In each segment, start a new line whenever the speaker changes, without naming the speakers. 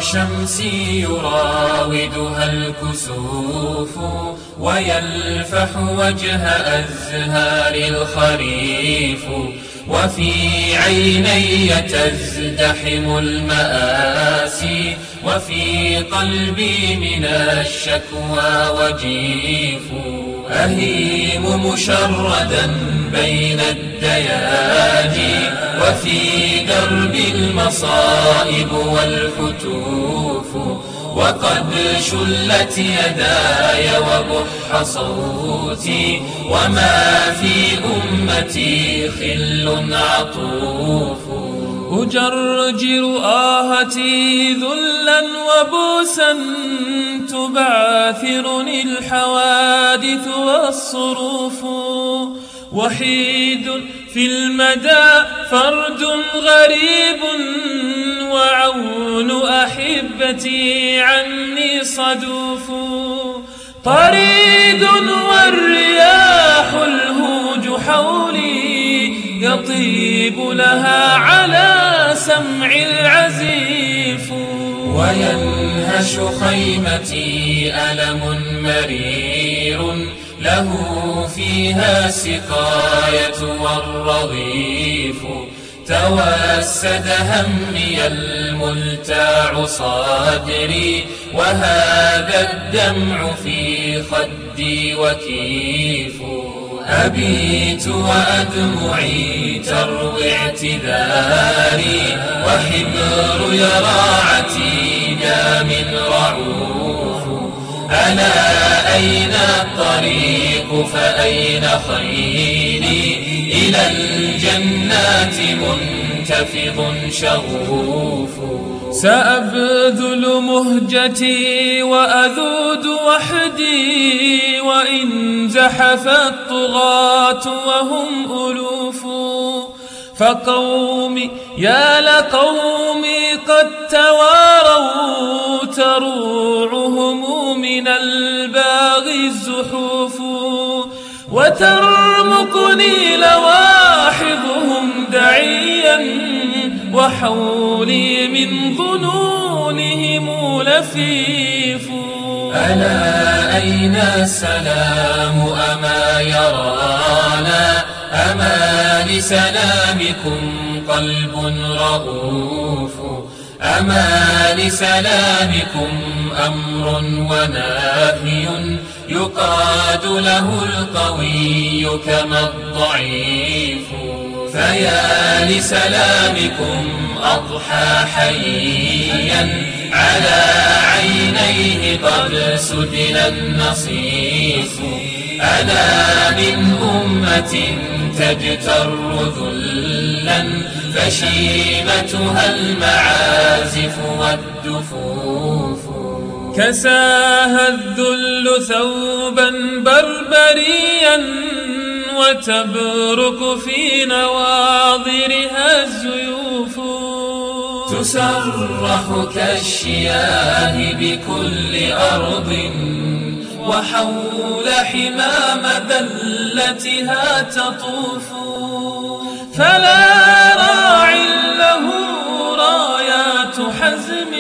الشمس يراودها الكسوف ويلفح وجه أزهار الخريف، وفي عيني تزدحم المآسي، وفي قلبي من الشكوى وجيف. أهيم مشردا بين الدياجي، وفي درب المصائب والفتوف، وقد شلت يداي وبح صوتي، وما في أمتي خل عطوف. أجرجر آهتي ذلا وبوسا، تبعثرني الحوادث والصروف. وحيد في المدى فرد غريب، وعون أحبتي عني صدوف. طريد والرياح الهوج حولي، يطيب لها على سمع العزيف. وينهش خيمتي ألم مرير، له فيها السقاية والرغيف. توسد همي الملتاع صدري، وهذا الدمع في خدي وكيف. أبيت وأدمعي تروي اعتذاري، وحبر يراعتي دام رعوف. ألا أين الطريق فأين خيلي، إلى الجنات منتفض شغوف. سأبذل مهجتي وأذود وحدي، وإن زحف الطغاة وهم ألوف. فقومي يا لقومي قد تواروا، تروعهم من الباغي الزحوف. وترمقني لواحظهم دعيا، وحولي من ظنونهم لفيف. ألا أين السلام أما يرانا، أما لسلامكم قلب رؤوف. أما لسلامكم أمر ونهي، يقاد له القوي كما الضعيف. فيا لسلامكم أضحى حيا، على عينيه قد سدل النصيف. ألا من أمة تجتر ذلا، فشيمتها المعازف والدفوف. كساها الذل ثوبا بربريا، وتبرك في نواضرها الزيوف. تسرح كالشياه بكل أرض، وحول حمام ذلتها تطوف. فلا راع له رايات حزم،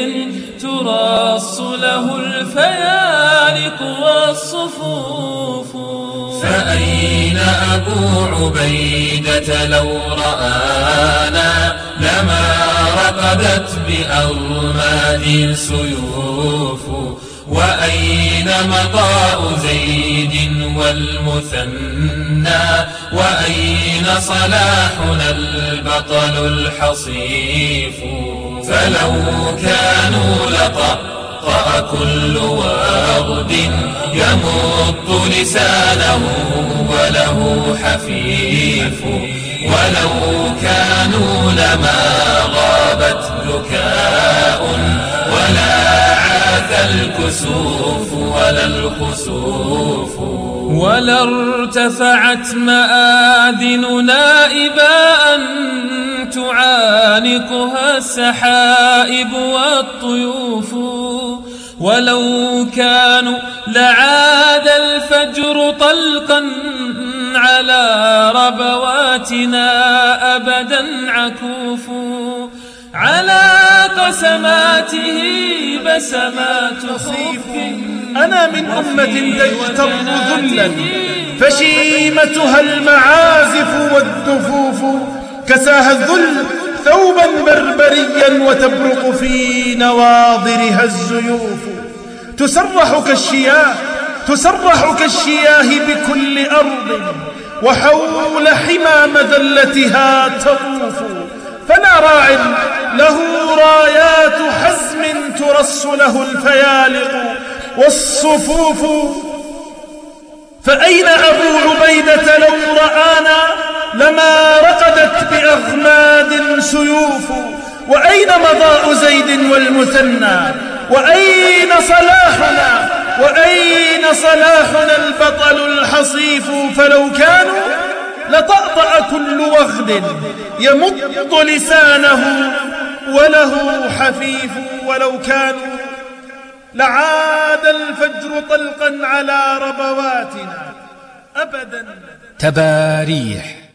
تراص له الفيالق والصفوف. فأين أبو عبيدة لو رآنا، لما رقدت بأرماد السيوف. وأين مضاء زيد والمثنى، وأين صلاحنا البطل الحصيف. فلو كانوا لطأطأ كل وارد، يمط لسانه وله حفيف. ولو كانوا لما غابت ذكاء، ولا عاث الكسوف ولا الخسوف. ولا ارتفعت مآذننا إباء، تعانقها السحائب والطيوف. ولو كانوا لعاد الفجر طلقا، على ربواتنا أبدا عكوف. على قسماته بسمات خوف.
أنا من أمة تجتر ذلا فشيمتها المعازف والدفوف، كساها الذل ثوبا بربريا وتبرق في نواضرها الزيوف. تسرح كالشياه بكل أرض، وحول حمى مذلتها تطوف. فلا راع له رايات حزم ترص له الفيالق والصفوف. فأين أبو عبيدة لو رآنا لما رقدت بأغماد سيوف. وأين مضاء زيد والمثنى، وأين صلاحنا البطل الحصيف. فلو كانوا لطأطأ كل وغد يمد لسانه وله حفيف. ولو كانوا لعاد الفجر طلقا على ربواتنا أبدا.
تباريح